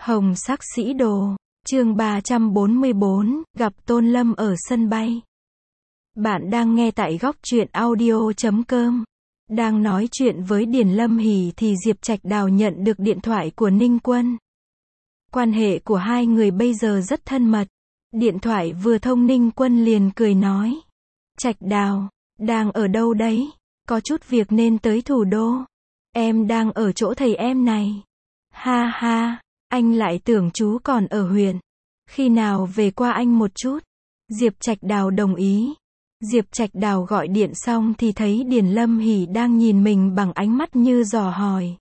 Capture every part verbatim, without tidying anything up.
Hồng sắc sĩ đồ, chương ba trăm bốn mươi bốn, gặp Tôn Lâm ở sân bay. Bạn đang nghe tại góc truyện audio chấm com. Đang nói chuyện với Điền Lâm Hỷ thì Diệp Trạch Đào nhận được điện thoại của Ninh Quân. Quan hệ của hai người bây giờ rất thân mật. Điện thoại vừa thông Ninh Quân liền cười nói. Trạch Đào, đang ở đâu đấy? Có chút việc nên tới thủ đô. Em đang ở chỗ thầy em này. Ha ha, anh lại tưởng chú còn ở huyện. Khi nào về qua anh một chút? Diệp Trạch Đào đồng ý. Diệp Trạch Đào gọi điện xong thì thấy Điền Lâm Hỷ đang nhìn mình bằng ánh mắt như dò hỏi.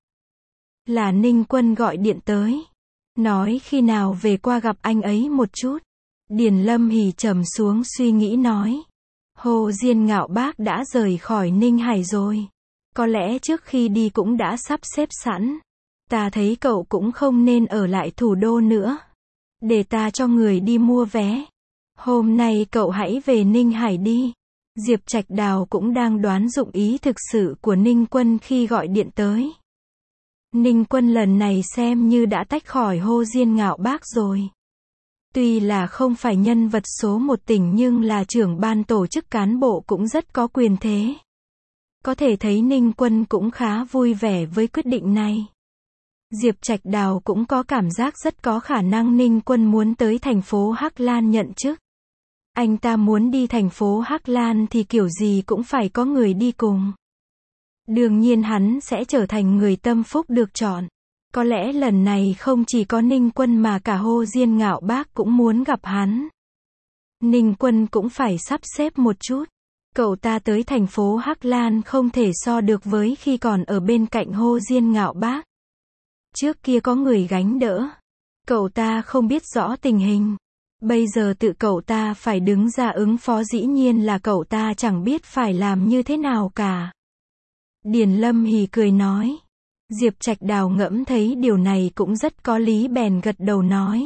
Là Ninh Quân gọi điện tới. Nói khi nào về qua gặp anh ấy một chút. Điền Lâm Hỷ trầm xuống suy nghĩ nói. Hồ Diên Ngạo Bác đã rời khỏi Ninh Hải rồi. Có lẽ trước khi đi cũng đã sắp xếp sẵn. Ta thấy cậu cũng không nên ở lại thủ đô nữa. Để ta cho người đi mua vé. Hôm nay cậu hãy về Ninh Hải đi. Diệp Trạch Đào cũng đang đoán dụng ý thực sự của Ninh Quân khi gọi điện tới. Ninh Quân lần này xem như đã tách khỏi Hồ Diên Ngạo Bác rồi. Tuy là không phải nhân vật số một tỉnh nhưng là trưởng ban tổ chức cán bộ cũng rất có quyền thế. Có thể thấy Ninh Quân cũng khá vui vẻ với quyết định này. Diệp Trạch Đào cũng có cảm giác rất có khả năng Ninh Quân muốn tới thành phố Hắc Lan nhận chức. Anh ta muốn đi thành phố Hắc Lan thì kiểu gì cũng phải có người đi cùng. Đương nhiên hắn sẽ trở thành người tâm phúc được chọn. Có lẽ lần này không chỉ có Ninh Quân mà cả Hồ Diên Ngạo Bác cũng muốn gặp hắn. Ninh Quân cũng phải sắp xếp một chút. Cậu ta tới thành phố Hắc Lan không thể so được với khi còn ở bên cạnh Hồ Diên Ngạo Bác. Trước kia có người gánh đỡ. Cậu ta không biết rõ tình hình. Bây giờ tự cậu ta phải đứng ra ứng phó, dĩ nhiên là cậu ta chẳng biết phải làm như thế nào cả. Điền Lâm Hỷ cười nói. Diệp Trạch Đào ngẫm thấy điều này cũng rất có lý bèn gật đầu nói.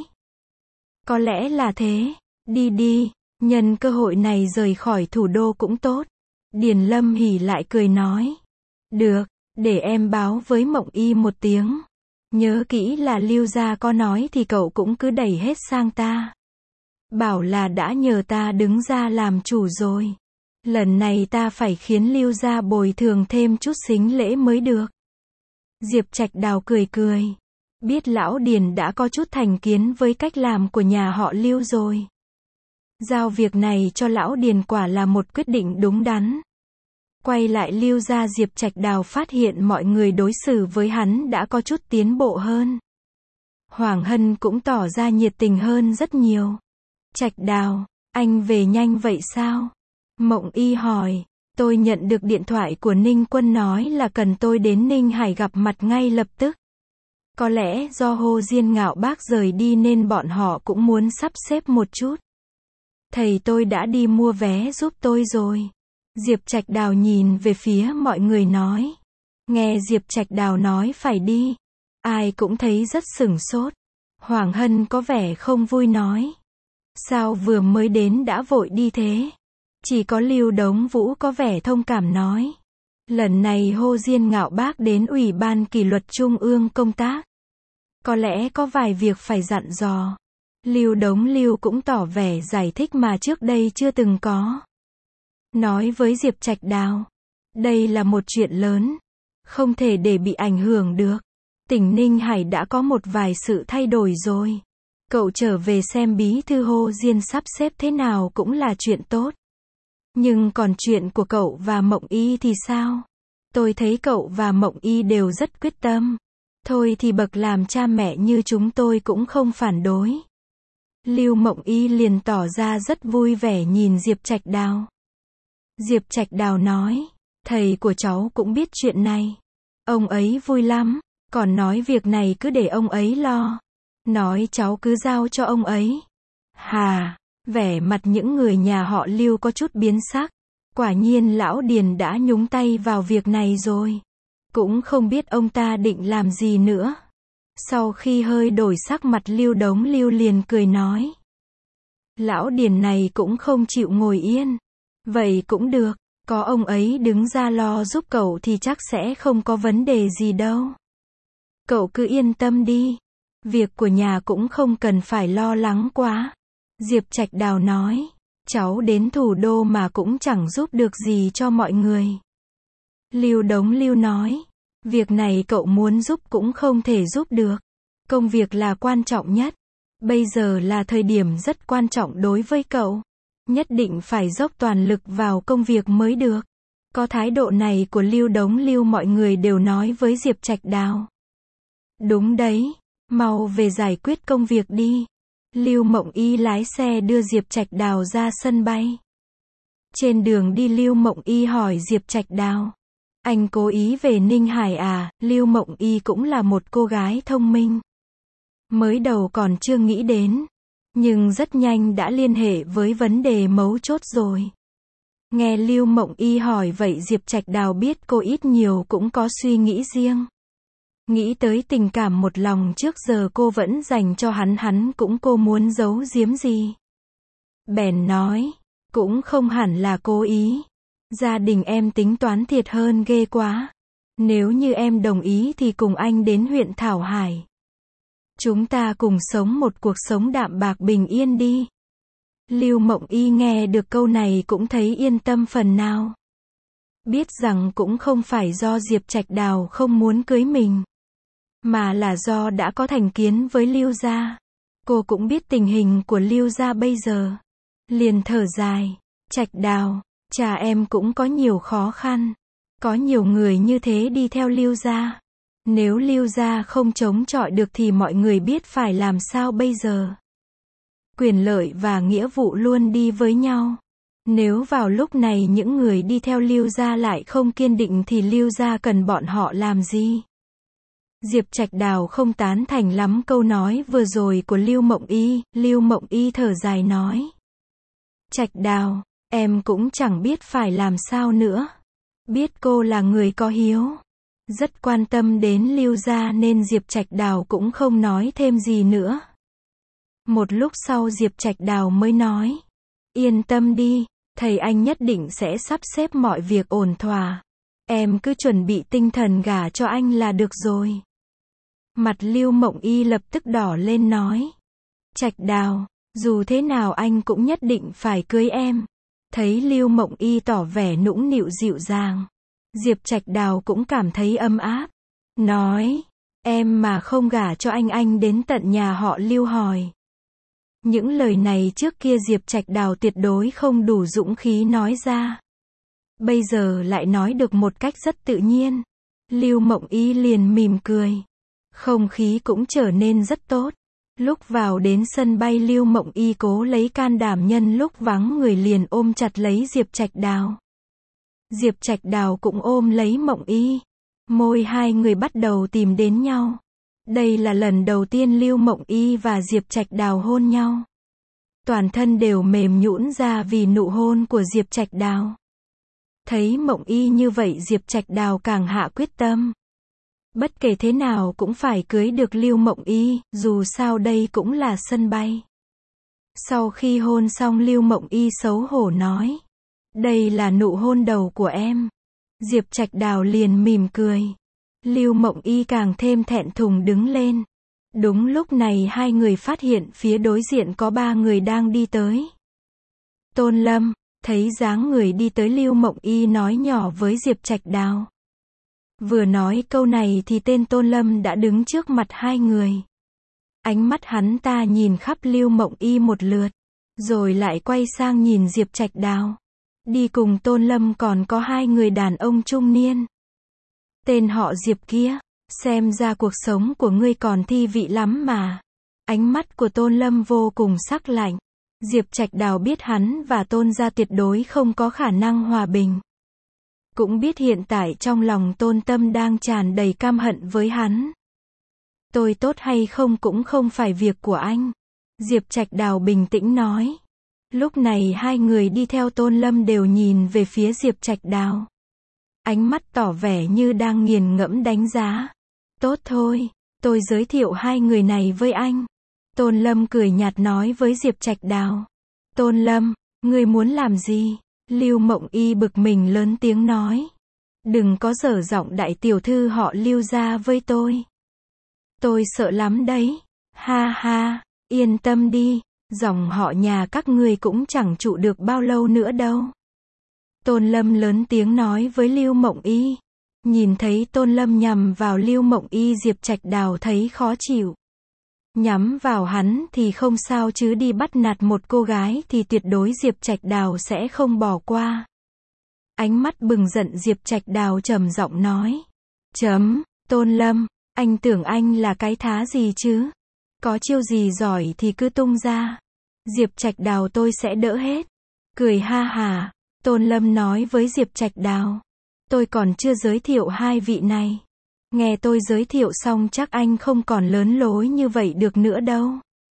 Có lẽ là thế. Đi đi, nhân cơ hội này rời khỏi thủ đô cũng tốt. Điền Lâm Hỷ lại cười nói. Được, để em báo với Mộng Y một tiếng. Nhớ kỹ là Lưu gia có nói thì cậu cũng cứ đẩy hết sang ta. Bảo là đã nhờ ta đứng ra làm chủ rồi. Lần này ta phải khiến Lưu gia bồi thường thêm chút sính lễ mới được. Diệp Trạch Đào cười cười. Biết lão Điền đã có chút thành kiến với cách làm của nhà họ Lưu rồi. Giao việc này cho lão Điền quả là một quyết định đúng đắn. Quay lại Lưu gia, Diệp Trạch Đào phát hiện mọi người đối xử với hắn đã có chút tiến bộ hơn. Hoàng Hân cũng tỏ ra nhiệt tình hơn rất nhiều. Trạch Đào, anh về nhanh vậy sao? Mộng Y hỏi. Tôi nhận được điện thoại của Ninh Quân nói là cần tôi đến Ninh Hải gặp mặt ngay lập tức. Có lẽ do Hồ Diên Ngạo Bác rời đi nên bọn họ cũng muốn sắp xếp một chút. Thầy tôi đã đi mua vé giúp tôi rồi. Diệp Trạch Đào nhìn về phía mọi người nói. Nghe Diệp Trạch Đào nói phải đi. Ai cũng thấy rất sửng sốt. Hoàng Hân có vẻ không vui nói. Sao vừa mới đến đã vội đi thế? Chỉ có Lưu Đống Vũ có vẻ thông cảm nói. Lần này Hồ Diên Ngạo Bác đến Ủy ban Kỷ luật Trung ương công tác. Có lẽ có vài việc phải dặn dò. Lưu Đống Lưu cũng tỏ vẻ giải thích mà trước đây chưa từng có. Nói với Diệp Trạch Đào. Đây là một chuyện lớn. Không thể để bị ảnh hưởng được. Tỉnh Ninh Hải đã có một vài sự thay đổi rồi. Cậu trở về xem bí thư Hồ Diên sắp xếp thế nào cũng là chuyện tốt. Nhưng còn chuyện của cậu và Mộng Y thì sao? Tôi thấy cậu và Mộng Y đều rất quyết tâm. Thôi thì bậc làm cha mẹ như chúng tôi cũng không phản đối. Lưu Mộng Y liền tỏ ra rất vui vẻ nhìn Diệp Trạch Đào. Diệp Trạch Đào nói. Thầy của cháu cũng biết chuyện này. Ông ấy vui lắm. Còn nói việc này cứ để ông ấy lo. Nói cháu cứ giao cho ông ấy. Hà, vẻ mặt những người nhà họ Lưu có chút biến sắc. Quả nhiên lão Điền đã nhúng tay vào việc này rồi. Cũng không biết ông ta định làm gì nữa. Sau khi hơi đổi sắc mặt, Lưu Đống Lưu liền cười nói. Lão Điền này cũng không chịu ngồi yên. Vậy cũng được, có ông ấy đứng ra lo giúp cậu thì chắc sẽ không có vấn đề gì đâu. Cậu cứ yên tâm đi. Việc của nhà cũng không cần phải lo lắng quá. Diệp Trạch Đào nói. Cháu đến thủ đô mà cũng chẳng giúp được gì cho mọi người. Lưu Đống Lưu nói. Việc này cậu muốn giúp cũng không thể giúp được. Công việc là quan trọng nhất. Bây giờ là thời điểm rất quan trọng đối với cậu. Nhất định phải dốc toàn lực vào công việc mới được. Có thái độ này của Lưu Đống Lưu mọi người đều nói với Diệp Trạch Đào. Đúng đấy, mau về giải quyết công việc đi. Lưu Mộng Y lái xe đưa Diệp Trạch Đào ra sân bay. Trên đường đi Lưu Mộng Y hỏi Diệp Trạch Đào. Anh cố ý về Ninh Hải à? Lưu Mộng Y cũng là một cô gái thông minh. Mới đầu còn chưa nghĩ đến. Nhưng rất nhanh đã liên hệ với vấn đề mấu chốt rồi. Nghe Lưu Mộng Y hỏi vậy Diệp Trạch Đào biết cô ít nhiều cũng có suy nghĩ riêng. Nghĩ tới tình cảm một lòng trước giờ cô vẫn dành cho hắn hắn cũng cô muốn giấu giếm gì. Bèn nói, cũng không hẳn là cố ý. Gia đình em tính toán thiệt hơn ghê quá. Nếu như em đồng ý thì cùng anh đến huyện Thảo Hải. Chúng ta cùng sống một cuộc sống đạm bạc bình yên đi. Lưu Mộng Y nghe được câu này cũng thấy yên tâm phần nào. Biết rằng cũng không phải do Diệp Trạch Đào không muốn cưới mình. Mà là do đã có thành kiến với Lưu gia. Cô cũng biết tình hình của Lưu gia bây giờ. Liền thở dài. Trạch Đào, cha em cũng có nhiều khó khăn. Có nhiều người như thế đi theo Lưu gia. Nếu Lưu gia không chống chọi được thì mọi người biết phải làm sao bây giờ. Quyền lợi và nghĩa vụ luôn đi với nhau. Nếu vào lúc này những người đi theo Lưu gia lại không kiên định thì Lưu gia cần bọn họ làm gì? Diệp Trạch Đào không tán thành lắm câu nói vừa rồi của Lưu Mộng Y. Lưu Mộng Y thở dài nói. Trạch Đào, em cũng chẳng biết phải làm sao nữa. Biết cô là người có hiếu. Rất quan tâm đến Lưu gia nên Diệp Trạch Đào cũng không nói thêm gì nữa. Một lúc sau Diệp Trạch Đào mới nói. Yên tâm đi, thầy anh nhất định sẽ sắp xếp mọi việc ổn thỏa. Em cứ chuẩn bị tinh thần gả cho anh là được rồi. Mặt Lưu Mộng Y lập tức đỏ lên nói. Trạch Đào, dù thế nào anh cũng nhất định phải cưới em. Thấy Lưu Mộng Y tỏ vẻ nũng nịu dịu dàng. Diệp Trạch Đào cũng cảm thấy ấm áp. Nói, em mà không gả cho anh anh đến tận nhà họ Lưu hỏi. Những lời này trước kia Diệp Trạch Đào tuyệt đối không đủ dũng khí nói ra. Bây giờ lại nói được một cách rất tự nhiên. Lưu Mộng Y liền mỉm cười. Không khí cũng trở nên rất tốt. Lúc vào đến sân bay Lưu Mộng Y cố lấy can đảm nhân lúc vắng người liền ôm chặt lấy Diệp Trạch Đào. Diệp Trạch Đào cũng ôm lấy Mộng Y. Môi hai người bắt đầu tìm đến nhau. Đây là lần đầu tiên Lưu Mộng Y và Diệp Trạch Đào hôn nhau. Toàn thân đều mềm nhũn ra vì nụ hôn của Diệp Trạch Đào. Thấy Mộng Y như vậy Diệp Trạch Đào càng hạ quyết tâm. Bất kể thế nào cũng phải cưới được Lưu Mộng Y, dù sao đây cũng là sân bay. Sau khi hôn xong Lưu Mộng Y xấu hổ nói. Đây là nụ hôn đầu của em. Diệp Trạch Đào liền mỉm cười. Lưu Mộng Y càng thêm thẹn thùng đứng lên. Đúng lúc này hai người phát hiện phía đối diện có ba người đang đi tới. Tôn Lâm, thấy dáng người đi tới Lưu Mộng Y nói nhỏ với Diệp Trạch Đào. Vừa nói câu này thì tên Tôn Lâm đã đứng trước mặt hai người. Ánh mắt hắn ta nhìn khắp Lưu Mộng Y một lượt. Rồi lại quay sang nhìn Diệp Trạch Đào. Đi cùng Tôn Lâm còn có hai người đàn ông trung niên. Tên họ Diệp kia, xem ra cuộc sống của ngươi còn thi vị lắm mà. Ánh mắt của Tôn Lâm vô cùng sắc lạnh. Diệp Trạch Đào biết hắn và Tôn gia tuyệt đối không có khả năng hòa bình. Cũng biết hiện tại trong lòng Tôn Tâm đang tràn đầy căm hận với hắn. Tôi tốt hay không cũng không phải việc của anh. Diệp Trạch Đào bình tĩnh nói. Lúc này hai người đi theo Tôn Lâm đều nhìn về phía Diệp Trạch Đào. Ánh mắt tỏ vẻ như đang nghiền ngẫm đánh giá. Tốt thôi, tôi giới thiệu hai người này với anh. Tôn Lâm cười nhạt nói với Diệp Trạch Đào. Tôn Lâm, ngươi muốn làm gì? Lưu Mộng Y bực mình lớn tiếng nói. Đừng có dở giọng đại tiểu thư họ Lưu gia với tôi. Tôi sợ lắm đấy. Ha ha, yên tâm đi, dòng họ nhà các ngươi cũng chẳng trụ được bao lâu nữa đâu. Tôn Lâm lớn tiếng nói với Lưu Mộng Y. Nhìn thấy Tôn Lâm nhằm vào Lưu Mộng Y, Diệp Trạch Đào thấy khó chịu. Nhắm vào hắn thì không sao chứ đi bắt nạt một cô gái thì tuyệt đối Diệp Trạch Đào sẽ không bỏ qua. Ánh mắt bừng giận Diệp Trạch Đào trầm giọng nói. Chấm, Tôn Lâm, anh tưởng anh là cái thá gì chứ? Có chiêu gì giỏi thì cứ tung ra. Diệp Trạch Đào tôi sẽ đỡ hết. Cười ha hà, Tôn Lâm nói với Diệp Trạch Đào. Tôi còn chưa giới thiệu hai vị này. Nghe tôi giới thiệu xong chắc anh không còn lớn lối như vậy được nữa đâu.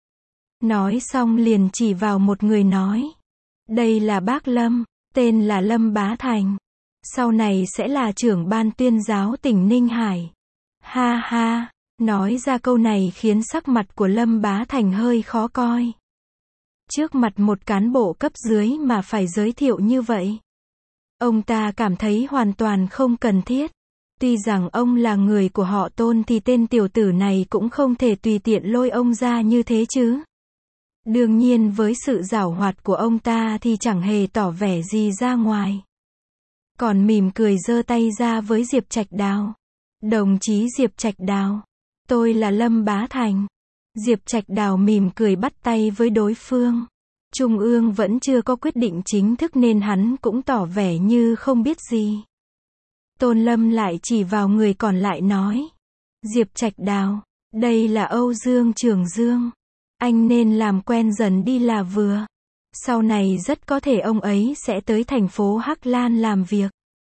Nói xong liền chỉ vào một người nói. Đây là bác Lâm, tên là Lâm Bá Thành. Sau này sẽ là trưởng ban tuyên giáo tỉnh Ninh Hải. Ha ha, nói ra câu này khiến sắc mặt của Lâm Bá Thành hơi khó coi. Trước mặt một cán bộ cấp dưới mà phải giới thiệu như vậy. Ông ta cảm thấy hoàn toàn không cần thiết. Tuy rằng ông là người của họ Tôn thì tên tiểu tử này cũng không thể tùy tiện lôi ông ra như thế chứ. Đương nhiên với sự giảo hoạt của ông ta thì chẳng hề tỏ vẻ gì ra ngoài. Còn mỉm cười giơ tay ra với Diệp Trạch Đào. Đồng chí Diệp Trạch Đào, tôi là Lâm Bá Thành. Diệp Trạch Đào mỉm cười bắt tay với đối phương. Trung ương vẫn chưa có quyết định chính thức nên hắn cũng tỏ vẻ như không biết gì. Tôn Lâm lại chỉ vào người còn lại nói. Diệp Trạch Đào, đây là Âu Dương Trường Dương. Anh nên làm quen dần đi là vừa. Sau này rất có thể ông ấy sẽ tới thành phố Hắc Lan làm việc.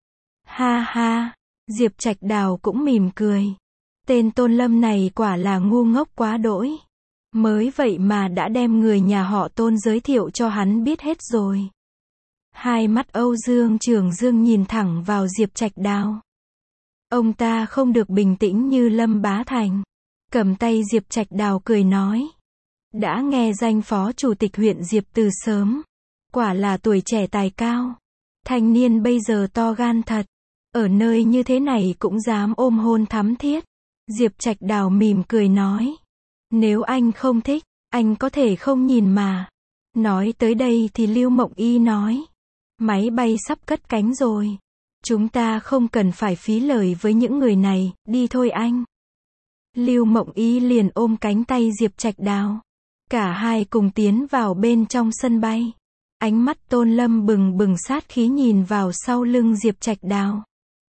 Ha ha, Diệp Trạch Đào cũng mỉm cười. Tên Tôn Lâm này quả là ngu ngốc quá đỗi. Mới vậy mà đã đem người nhà họ Tôn giới thiệu cho hắn biết hết rồi. Hai mắt Âu Dương Trường Dương nhìn thẳng vào Diệp Trạch Đào. Ông ta không được bình tĩnh như Lâm Bá Thành. Cầm tay Diệp Trạch Đào cười nói. Đã nghe danh phó chủ tịch huyện Diệp từ sớm. Quả là tuổi trẻ tài cao. Thanh niên bây giờ to gan thật. Ở nơi như thế này cũng dám ôm hôn thắm thiết. Diệp Trạch Đào mỉm cười nói. Nếu anh không thích, anh có thể không nhìn mà. Nói tới đây thì Lưu Mộng Y nói. Máy bay sắp cất cánh rồi. Chúng ta không cần phải phí lời với những người này, đi thôi anh. Lưu Mộng Y liền ôm cánh tay Diệp Trạch Đào. Cả hai cùng tiến vào bên trong sân bay. Ánh mắt Tôn Lâm bừng bừng sát khí nhìn vào sau lưng Diệp Trạch Đào.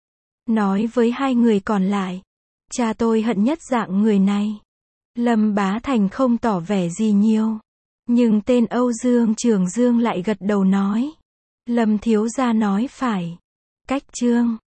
Nói với hai người còn lại. Cha tôi hận nhất dạng người này. Lâm Bá Thành không tỏ vẻ gì nhiều. Nhưng tên Âu Dương Trường Dương lại gật đầu nói. Lâm thiếu gia nói phải. Cách chương